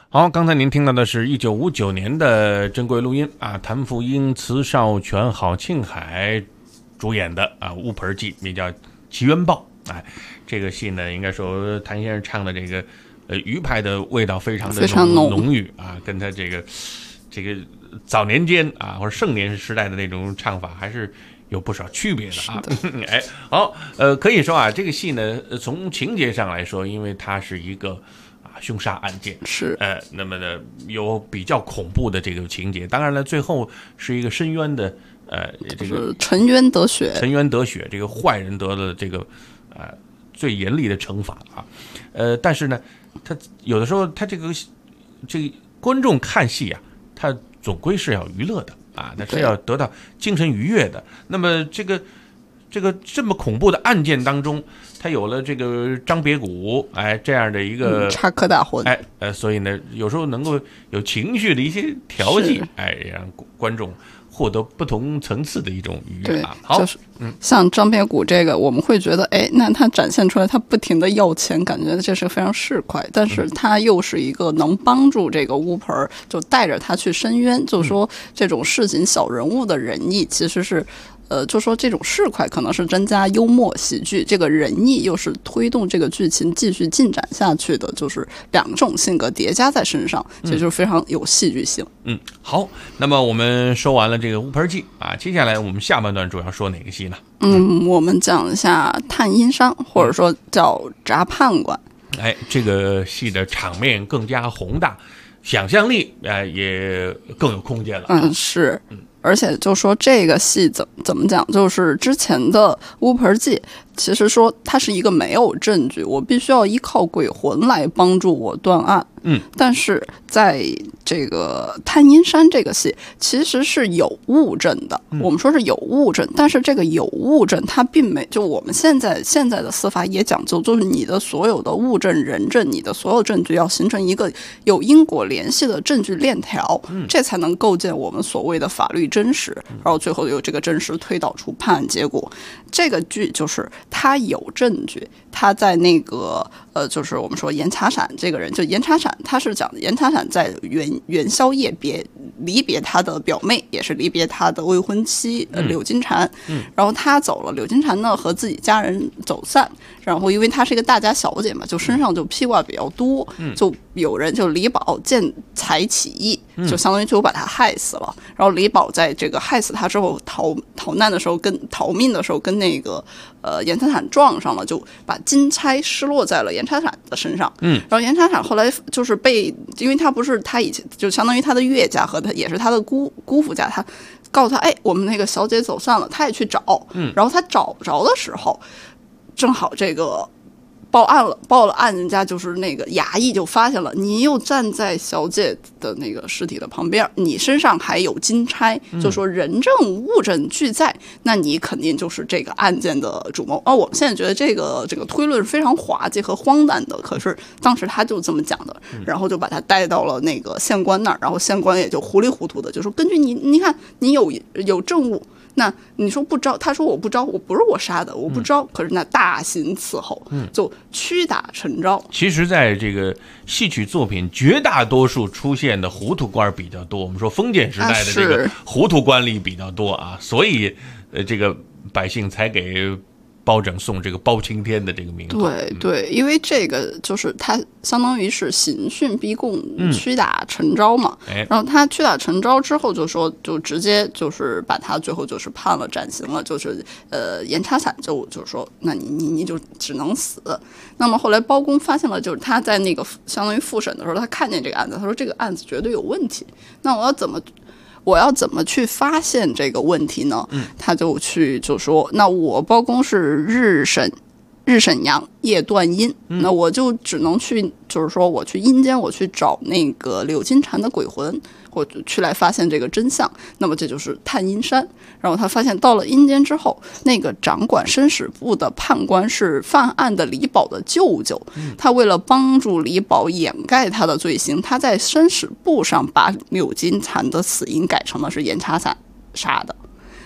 S3: 好，刚才您听到的是1959年的珍贵录音啊，谭富英、慈少全、郝庆海主演的啊《乌盆记》，名叫《奇冤报》。哎，这个戏呢，应该说谭先生唱的这个余派的味道非常的浓郁啊，跟他这个早年间啊或者盛年时代的那种唱法还是有不少区别的啊。哎，好，可以说啊，这个戏呢，从情节上来说，因为它是一个凶杀案件，
S4: 是
S3: 那么呢有比较恐怖的这个情节，当然了，最后是一个深渊的这个
S4: 沉冤得雪，
S3: 这个坏人得了这个最严厉的惩罚啊。但是呢，他有的时候他这个观众看戏啊，他总归是要娱乐的啊，他是要得到精神愉悦的。那么这个这么恐怖的案件当中，他有了这个张别谷这样的一个
S4: 插科打诨
S3: 所以呢，有时候能够有情绪的一些调剂，让观众获得不同层次的一种愉悦啊。好，
S4: 就是像张别谷这个，我们会觉得那他展现出来他不停的要钱，感觉这是非常市侩，但是他又是一个能帮助这个乌盆就带着他去申冤，就说这种市井小人物的仁义其实是就说这种市侩可能是增加幽默喜剧，这个仁义又是推动这个剧情继续进展下去的，就是两种性格叠加在身上，这就是非常有戏剧性。
S3: 好，那么我们说完了这个乌盆记啊，接下来我们下半段主要说哪个戏呢？
S4: 我们讲一下探阴山，或者说叫铡判官。
S3: 这个戏的场面更加宏大，想象力也更有空间了。
S4: 是。而且就说这个戏怎么讲，就是之前的乌盆记其实说它是一个没有证据，我必须要依靠鬼魂来帮助我断案。但是在这个探阴山这个戏其实是有物证的，我们说是有物证，但是这个有物证它并没就我们现在的司法也讲究，就是你的所有的物证人证，你的所有证据要形成一个有因果联系的证据链条，这才能构建我们所谓的法律真实，然后最后有这个真实推导出判案结果。这个剧就是他有证据，他在那个就是我们说严查闪这个人，就严查闪，他是讲严查闪在元宵夜离别他的表妹，也是离别他的未婚妻柳金蝉，然后他走了，柳金蝉呢和自己家人走散，然后因为她是一个大家小姐嘛，就身上就披挂比较多，就有人就李宝见财起意，就相当于就把他害死了。然后李宝在这个害死他之后逃难的时候，逃命的时候跟那个严查闪撞上了，就把金钗失落在了严查闪的身上。然后严查闪后来就是因为他不是他以前就相当于他的岳家和他也是他的姑父家，他告诉他我们那个小姐走散了，他也去找，然后他找不着的时候，正好这个报了案，人家就是那个衙役就发现了，你又站在小姐的那个尸体的旁边，你身上还有金钗，就说人证物证俱在，那你肯定就是这个案件的主谋。我们现在觉得这个推论是非常滑稽和荒诞的，可是当时他就这么讲的，然后就把他带到了那个县官那儿，然后县官也就糊里糊涂的就说，根据你看你有证物，那你说不招，他说我不招，我不是我杀的，我不招，可是那大刑伺候，就屈打成招。
S3: 其实在这个戏曲作品绝大多数出现的糊涂官比较多，我们说封建时代的这个糊涂官吏比较多啊，所以这个百姓才给包拯送这个包青天的这个名号。
S4: 对，因为这个就是他相当于是刑讯逼供，屈打成招嘛。然后他屈打成招之后，就说就直接就是把他最后就是判了斩刑了，就是严查闪就说那你就只能死。那么后来包公发现了，就是他在那个相当于复审的时候，他看见这个案子，他说这个案子绝对有问题，那我要怎么去发现这个问题呢？他就说，那我包公是日审阳，夜断阴，那我就只能去，就是说我去阴间，我去找那个柳金蝉的鬼魂，我去来发现这个真相。那么这就是探阴山。然后他发现到了阴间之后，那个掌管生死簿的判官是犯案的李宝的舅舅，他为了帮助李宝掩盖他的罪行，他在生死簿上把柳金蝉的死因改成了是严查闪杀的。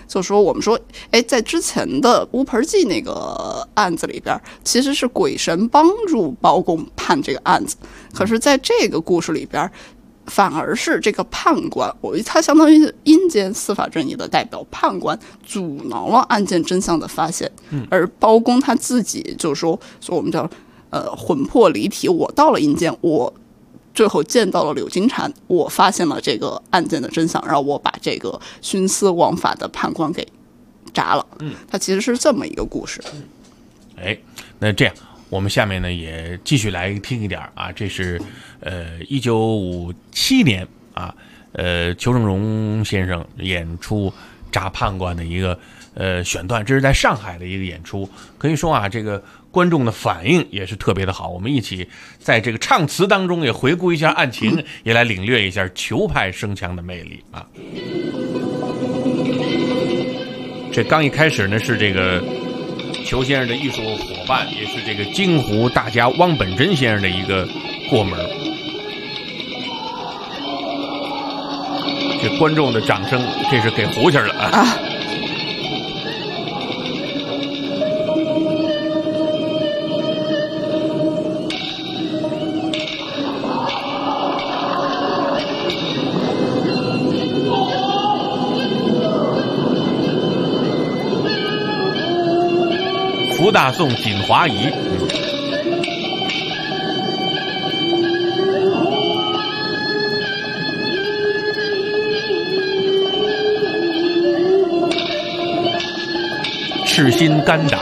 S4: 就说我们说，在之前的乌盆记那个案子里边，其实是鬼神帮助包公判这个案子，可是在这个故事里边，反而是这个判官，他相当于阴间司法正义的代表，判官阻挠了案件真相的发现，而包公他自己就说我们叫魂魄离体，我到了阴间，我最后见到了柳金蝉，我发现了这个案件的真相，然后我把这个徇私枉法的判官给铡了。它其实是这么一个故事。
S3: 那这样我们下面呢也继续来听一点啊，这是1957年啊，裘盛戎先生演出铡判官的一个选段，这是在上海的一个演出，可以说啊，这个观众的反应也是特别的好。我们一起在这个唱词当中也回顾一下案情，也来领略一下裘派声腔的魅力啊。这刚一开始呢是这个裘先生的艺术伙伴，也是这个京胡大家汪本真先生的一个过门。这观众的掌声，这是给胡气儿了啊！福大颂锦华仪。赤心肝胆，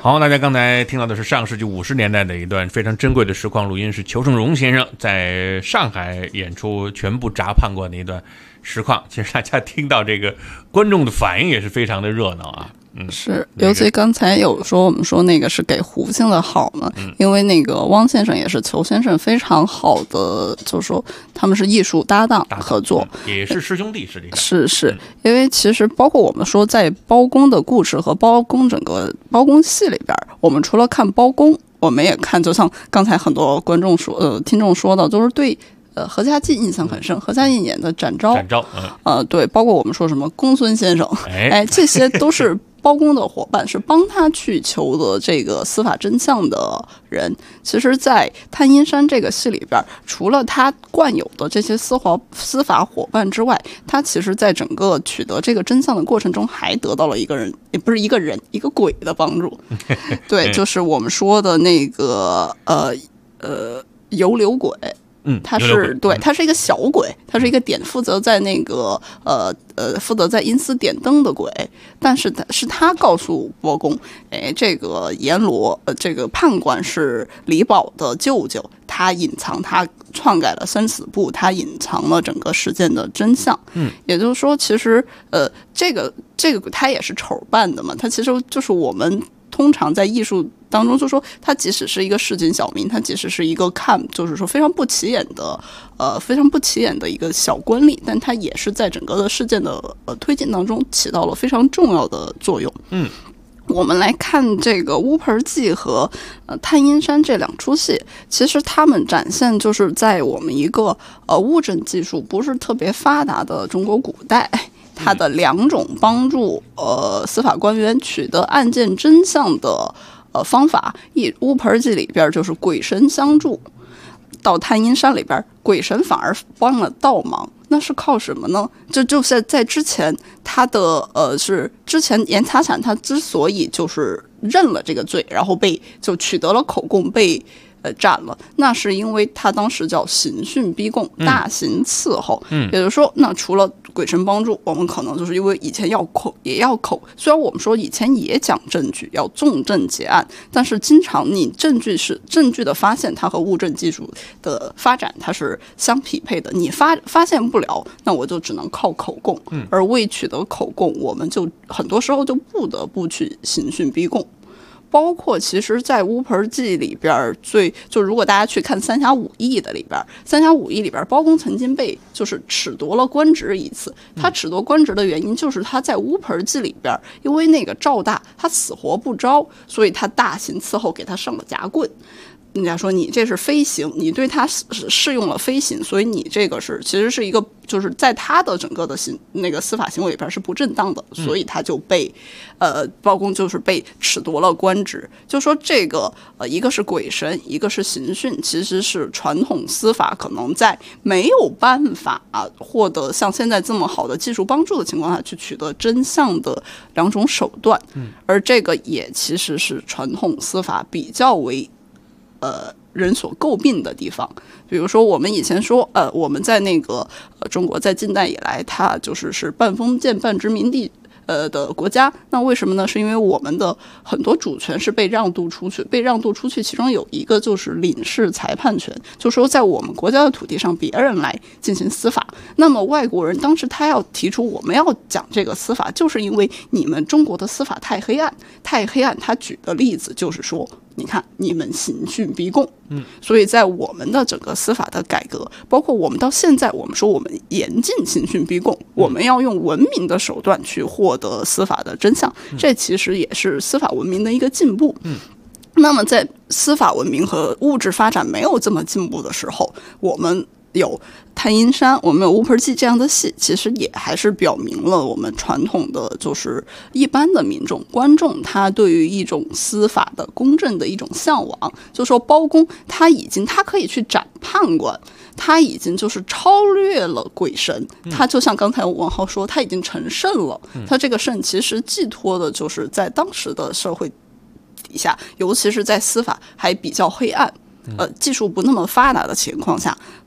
S3: 好，大家刚才听到的是上世纪50年代的一段非常珍贵的实况录音，是裘盛戎先生在上海演出全部砸判过的一段实况。其实大家听到这个观众的反应也是非常的热闹啊。
S4: 是，尤其刚才有说我们说那个是给胡姓的好嘛，因为那个汪先生也是裘先生非常好的，就是说他们是艺术搭档合作，
S3: 也是师兄弟，实际上
S4: 是因为其实包括我们说在包公的故事和包公整个包公戏里边，我们除了看包公，我们也看，就像刚才很多观众说听众说的，就是对何家劲印象很深，何家劲演的展昭，对，包括我们说什么公孙先生，这些都是包公的伙伴，是帮他去求得这个司法真相的人。其实在探阴山这个戏里边，除了他惯有的这些司法伙伴之外，他其实在整个取得这个真相的过程中还得到了一个人，也不是一个人，一个鬼的帮助。对，就是我们说的那个游流鬼。他是对，他是一个小鬼，他是一个负责在那个负责在阴司点灯的鬼，但是他告诉包公，这个阎罗这个判官是李宝的舅舅，他篡改了生死簿，他隐藏了整个事件的真相。也就是说，其实这个他也是丑扮的嘛，他其实就是我们通常在艺术当中就说，他即使是一个市井小民，他即使是一个就是说非常不起眼的一个小官吏，但他也是在整个的事件的推进当中起到了非常重要的作用。我们来看这个《乌盆记》和探阴山这两出戏，其实他们展现就是在我们一个物证技术不是特别发达的中国古代，它的两种帮助司法官员取得案件真相的方法。乌盆记里边就是鬼神相助，到探阴山里边鬼神反而帮了倒忙。那是靠什么呢？这就是在之前他的是之前严查产他之所以就是认了这个罪，然后就取得了口供被斩了，那是因为他当时叫刑讯逼供，大刑伺候。也就是说，那除了鬼神帮助，我们可能就是因为以前也要口，虽然我们说以前也讲证据，要重证结案，但是经常你证据的发现，它和物证技术的发展它是相匹配的。你发现不了，那我就只能靠口供，而为取得口供，我们就很多时候就不得不去刑讯逼供。包括其实在乌盆记里边就如果大家去看三侠五义的里边，三侠五义里边包公曾经被就是褫夺了官职一次。他褫夺官职的原因就是他在乌盆记里边，因为那个赵大他死活不招，所以他大刑伺候给他上了夹棍。人家说你这是非刑，你对他适用了非刑，所以你这个其实是一个就是在他的整个的那个司法行为里边是不正当的，所以他就被包公就是被褫夺了官职。就说这个一个是鬼神，一个是刑讯，其实是传统司法可能在没有办法获得像现在这么好的技术帮助的情况下去取得真相的两种手段。而这个也其实是传统司法比较为人所诟病的地方。比如说我们以前说我们在那个中国在近代以来它是半封建半殖民地的国家，那为什么呢？是因为我们的很多主权是被让渡出去，其中有一个就是领事裁判权，就说在我们国家的土地上别人来进行司法，那么外国人当时他要提出我们要讲这个司法，就是因为你们中国的司法太黑暗。他举的例子就是说，你看你们刑讯逼供，所以在我们的整个司法的改革，包括我们到现在，我们说我们严禁刑讯逼供，我们要用文明的手段去获得司法的真相，这其实也是司法文明的一个进步。那么在司法文明和物质发展没有这么进步的时候，我们有探阴山，我们有乌盆记这样的戏，其实也还是表明了我们传统的就是一般的民众观众他对于一种司法的公正的一种向往。就说包公他可以去斩判官，他已经就是超越了鬼神，他就像刚才文浩说，他已经成圣了。他这个圣其实寄托的就是在当时的社会底下，尤其是在司法还比较黑暗技术不那么发达的情况下，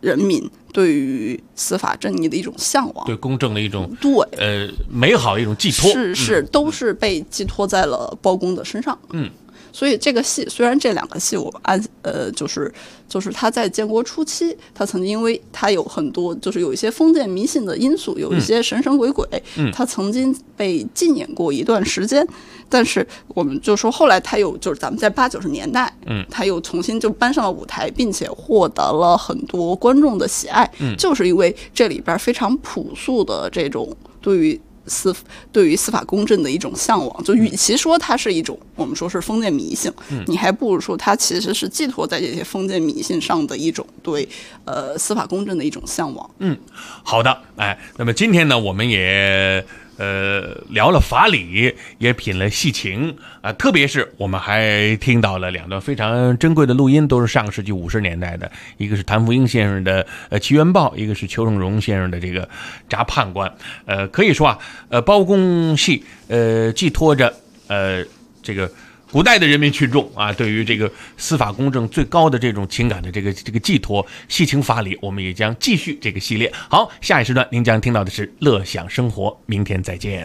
S4: 人民对于司法正义的一种向往，
S3: 对公正的一种
S4: 美
S3: 好的一种寄托，
S4: 都是被寄托在了包公的身上。所以这个戏虽然这两个戏我们就是他在建国初期，他曾经因为他有很多就是有一些封建迷信的因素，有一些神神鬼鬼，他曾经被禁演过一段时间。但是我们就说后来他有就是咱们在80、90年代，他又重新就搬上了舞台，并且获得了很多观众的喜爱，就是因为这里边非常朴素的这种对于司法公正的一种向往，就与其说它是一种我们说是封建迷信，你还不如说它其实是寄托在这些封建迷信上的一种对司法公正的一种向往。
S3: 好的，那么今天呢，我们也聊了法理，也品了戏情啊，特别是我们还听到了2段非常珍贵的录音，都是上个世纪50年代的，一个是谭福英先生的《奇缘报》，一个是邱胜荣先生的这个《札判官》。可以说啊，包公戏寄托着这个古代的人民群众啊，对于这个司法公正最高的这种情感的这个寄托，戏情法理，我们也将继续这个系列。好，下一时段您将听到的是乐享生活，明天再见。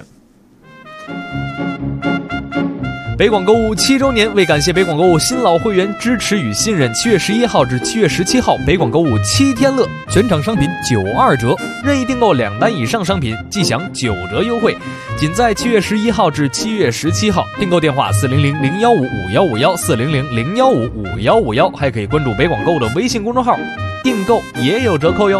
S8: 北广购物7周年，为感谢北广购物新老会员支持与信任，7月11号至7月17号，北广购物7天乐，全场商品92折，任意订购2单以上商品即享9折优惠。仅在7月11号至7月17号，订购电话400-015-5151，400-015-5151，还可以关注北广购物的微信公众号，订购也有折扣哟。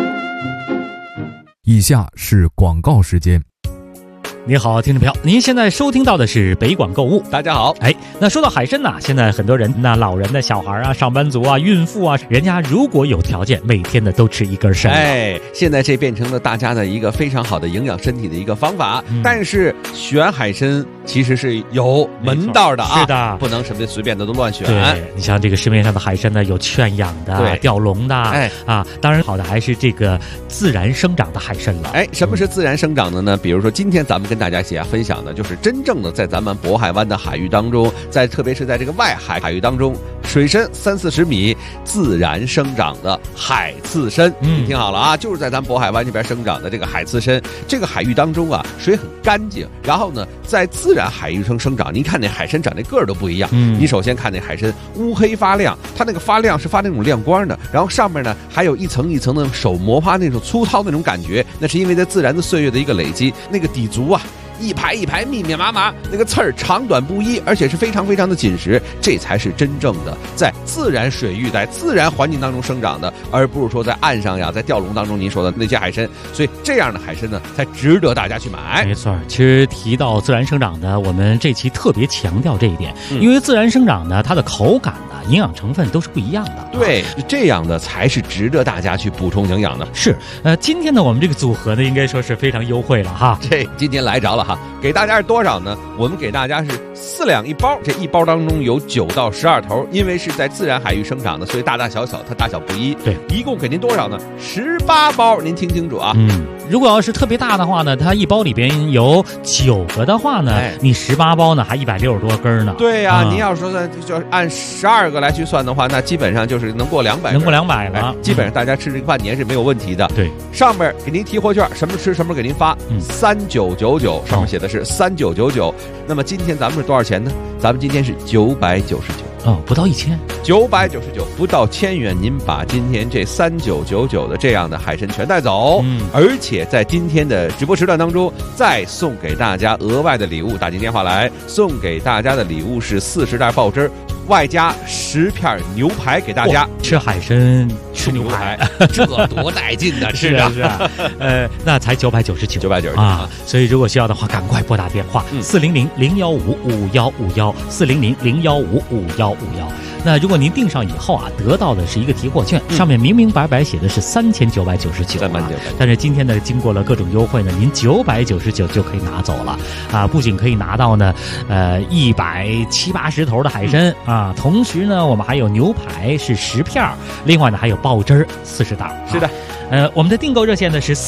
S15: 以下是广告时间。
S16: 你好，听众朋友，您现在收听到的是北广购物。
S8: 大家好。
S16: 那说到海参呢，现在很多人，那老人的小孩啊、上班族啊、孕妇啊，人家如果有条件，每天的都吃一根参。
S17: 现在这变成了大家的一个非常好的营养身体的一个方法。但是选海参其实是有门道的啊，
S16: 是的，
S17: 不能什么随便的都乱选。
S16: 对，你像这个市面上的海参呢，有圈养的、吊笼的，当然好的还是这个自然生长的海参了。
S17: 什么是自然生长的呢？比如说今天咱们跟大家一起分享的就是真正的在咱们渤海湾的海域当中，特别是在这个外海域当中，水深30-40米自然生长的海刺参。你听好了啊，就是在咱们渤海湾这边生长的这个海刺参。这个海域当中啊，水很干净，然后呢，在自然海域生长，你看那海参长那个儿都不一样。你首先看那海参乌黑发亮，它那个发亮是发那种亮光的，然后上面呢还有一层一层的手磨发那种粗糙那种感觉，那是因为在自然的岁月的一个累积，那个底足啊一排一排密密麻麻，那个刺儿长短不一，而且是非常非常的紧实，这才是真正的在自然水域在自然环境当中生长的，而不是说在岸上呀，在钓笼当中您说的那些海参。所以这样的海参呢，才值得大家去买。
S16: 没错，其实提到自然生长的，我们这期特别强调这一点，因为自然生长呢，它的口感呢、营养成分都是不一样的。
S17: 对，这样的才是值得大家去补充营养的。
S16: 是，今天呢，我们这个组合呢，应该说是非常优惠了哈。
S17: 这今天来着了哈，给大家是多少呢？我们给大家是4两1包，这1包当中有9到12头，因为是在自然海域生长的，所以大大小小它大小不一。
S16: 对，
S17: 一共给您多少呢？18包，您听清楚啊。
S16: 如果要是特别大的话呢，它1包里边有9个的话呢，你18包呢还160多根呢。
S17: 对呀，您要说就按12个来去算的话，那基本上就是能过200，
S16: 能过200了。
S17: 基本上大家吃这个半年是没有问题的。
S16: 对，
S17: 上面给您提货券，什么吃什么给您发，3999，上面写的是3999。那么今天咱们是多少钱呢？咱们今天是999。
S16: 不到
S17: 1000，999，不到1000元，您把今天这3999的这样的海参全带走，而且在今天的直播时段当中，再送给大家额外的礼物，打进电话来，送给大家的礼物是40袋爆汁，外加10片牛排给大家。
S16: 吃海参吃牛排，
S17: 这多带劲的吃啊！
S16: 是啊，那才999啊！所以如果需要的话，赶快拨打电话400-015-5151，400-015-5151。那如果您订上以后啊，得到的是一个提货券，上面明明白白写的是3999，但是今天呢，经过了各种优惠呢，您999就可以拿走了啊！不仅可以拿到呢，170-80头的海参啊。 啊。同时呢，我们还有牛排是10片，另外呢还有爆汁儿40袋。
S3: 是的。
S16: 我们的订购热线呢是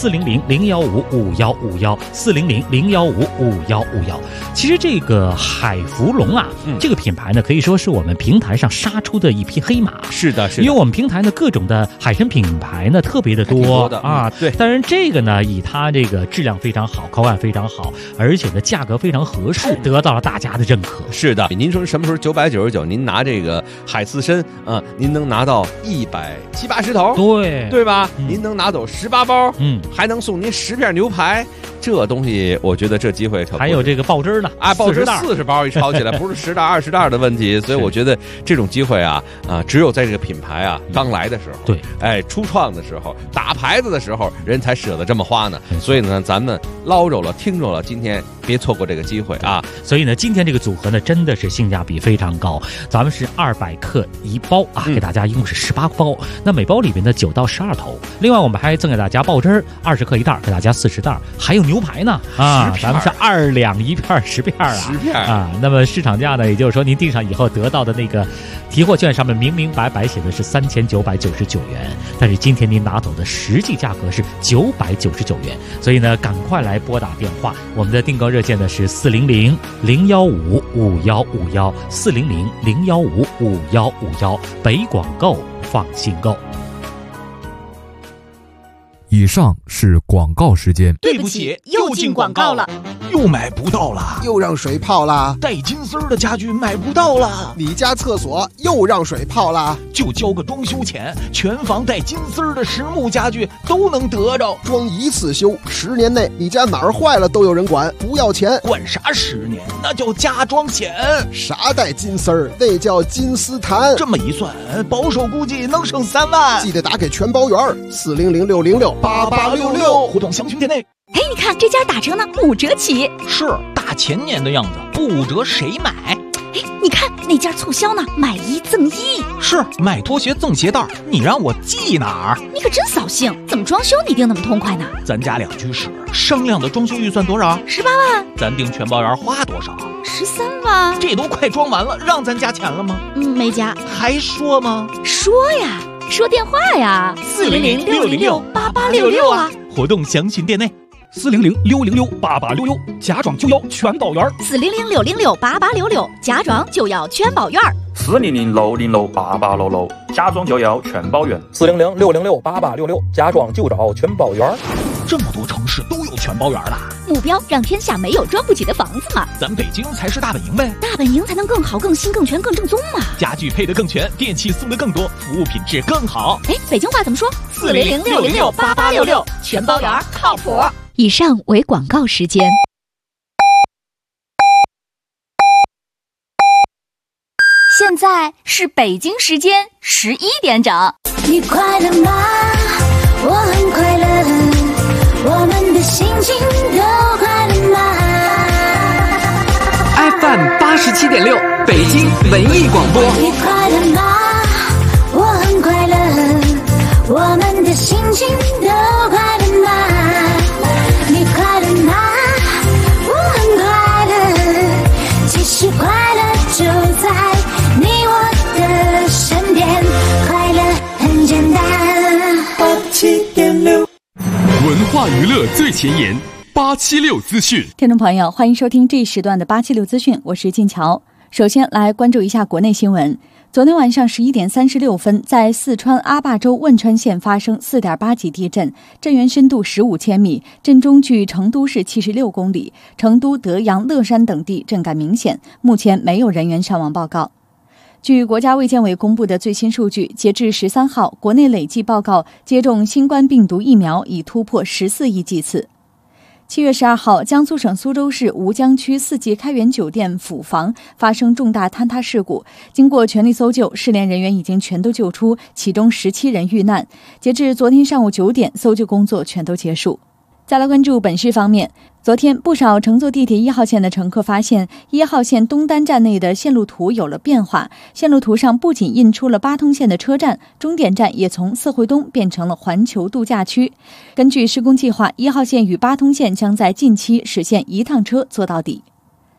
S16: 400-015-5151，400-015-5151。其实这个海福龙啊，这个品牌呢可以说是我们平台上杀出的一匹黑马。
S3: 是的，
S16: 因为我们平台呢各种的海参品牌呢特别的多啊。
S3: 对，
S16: 当然这个呢以它这个质量非常好，口感非常好，而且呢价格非常合适，得到了大家的认可。
S17: 是的，您说什么时候999？您拿这个海刺参您能拿到170-180头，对吧？您能拿走18包，还能送您10片牛排，这东西我觉得这机会
S16: 还有这个爆汁呢
S17: 爆汁40包一抄起来，不是10袋20袋的问题，所以我觉得这种机会只有在这个品牌刚来的时候，
S16: 对，
S17: 初创的时候，打牌子的时候，人才舍得这么花呢。所以呢，咱们捞着了，听着了，今天别错过这个机会啊！
S16: 所以呢，今天这个组合呢，真的是性价比非常高。咱们是200克1包给大家一共是18包，那每包里面呢9到12头。另外我们还赠给大家爆汁20克1袋，给大家40袋，还有牛排呢咱们是2两1片10片
S17: 10片
S16: 那么市场价呢，也就是说您订上以后得到的那个提货券上面明明白白写的是3999元，但是今天您拿走的实际价格是999元，所以呢，赶快来拨打电话，我们的订购热线呢是400-015-5151，400-015-5151，北广购放心购。
S15: 以上是广告时间。
S7: 对不起，又进广告了。
S18: 又买不到了，
S11: 又让水泡了，
S18: 带金丝儿的家具买不到了，
S11: 你家厕所又让水泡了，
S18: 就交个装修钱，全房带金丝儿的实木家具都能得着，
S11: 装一次修，10年内你家哪儿坏了都有人管，不要钱。
S18: 管啥10年？那叫加装险。
S11: 啥带金丝儿？那叫金丝檀。
S18: 这么一算，保守估计能省3万。
S11: 记得打给全包圆，400-606-8866，
S18: 互动详询店内。
S7: 哎，你看这家打折呢，5折起。
S18: 是大前年的样子，不5折谁买？
S7: 哎，你看那家促销呢，买1赠1。
S18: 是买拖鞋赠鞋带，你让我记哪儿？
S7: 你可真扫兴，怎么装修你定那么痛快呢？
S18: 咱家2居室，商量的装修预算多少
S7: ？18万。
S18: 咱订全包圆花多少
S7: ？13万。
S18: 这都快装完了，让咱加钱了吗？
S7: 没加。
S18: 还说吗？
S7: 说呀，说电话呀，400-606-8866啊。
S18: 活动详询店内。400-606-8866，假装就要全包圆。
S7: 400-606-8866，假装就要全包圆。
S19: 400-606-8866，假装就要全包圆。
S20: 400-606-8866，假装就找全包圆。
S18: 这么多城市都有全包圆了，
S7: 目标让天下没有装不起的房子嘛。
S18: 咱北京才是大本营呗，
S7: 大本营才能更好、更新、更全、更正宗嘛。
S18: 家具配得更全，电器送得更多，服务品质更好。
S7: 哎，北京话怎么说？400-606-8866，全包圆靠谱。以上为广告时间。现在是北京时间11点整。
S21: 你快乐吗？我很快乐，我们的心情都快乐吗
S13: ？FM 87.6，北京文艺广播。
S21: 你快乐吗？我很快乐，我们的心情都快乐吗？你快乐吗？我很快乐，其实快乐就在你我的身边，快乐很简单。87.6，
S1: 文化娱乐最前沿，876资讯。
S22: 听众朋友，欢迎收听这一时段的876资讯，我是静乔。首先来关注一下国内新闻。昨天晚上11点36分，在四川阿坝州汶川县发生4.8级地震，震源深度15千米，震中距成都市76公里，成都、德阳、乐山等地震感明显，目前没有人员伤亡报告。据国家卫健委公布的最新数据，截至13号，国内累计报告接种新冠病毒疫苗已突破14亿剂次。7月12号，江苏省苏州市吴江区4季开元酒店府房发生重大坍塌事故，经过全力搜救，失联人员已经全都救出，其中17人遇难。截至昨天上午9点，搜救工作全都结束。再来关注本市方面，昨天不少乘坐地铁1号线的乘客发现1号线东单站内的线路图有了变化，线路图上不仅印出了八通线的车站，终点站也从四惠东变成了环球度假区。根据施工计划，1号线与八通线将在近期实现一趟车坐到底。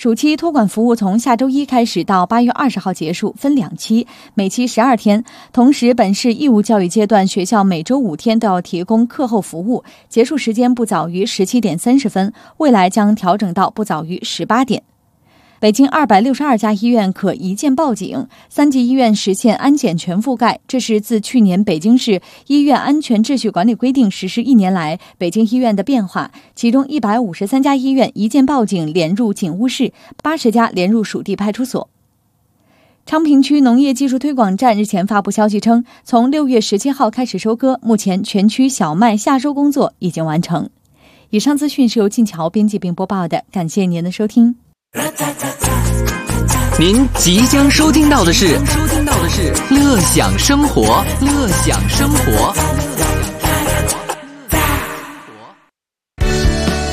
S22: 暑期托管服务从下周一开始到8月20号结束，分2期，每期12天。同时，本市义务教育阶段学校每周5天都要提供课后服务，结束时间不早于17点30分，未来将调整到不早于18点。北京262家医院可一键报警，3级医院实现安检全覆盖。这是自去年北京市医院安全秩序管理规定实施1年来北京医院的变化。其中153家医院一键报警连入警务室，80家连入属地派出所。昌平区农业技术推广站日前发布消息称，从6月17号开始收割，目前全区小麦夏收工作已经完成。以上资讯是由静桥编辑并播报的，感谢您的收听。
S13: 您即将收听到的是乐享生活，乐享生活。